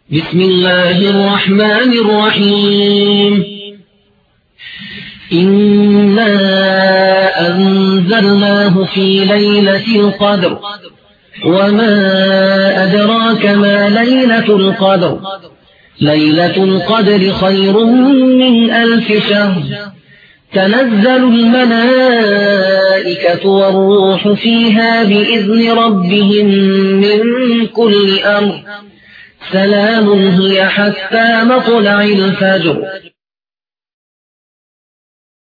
بسم الله الرحمن الرحيم. إنا أنزلناه في ليلة القدر وما أدراك ما ليلة القدر ليلة القدر خير من 1000 شهر تنزل الملائكة والروح فيها بإذن ربهم من كل أمر سلام هي حتى مطلع الفجر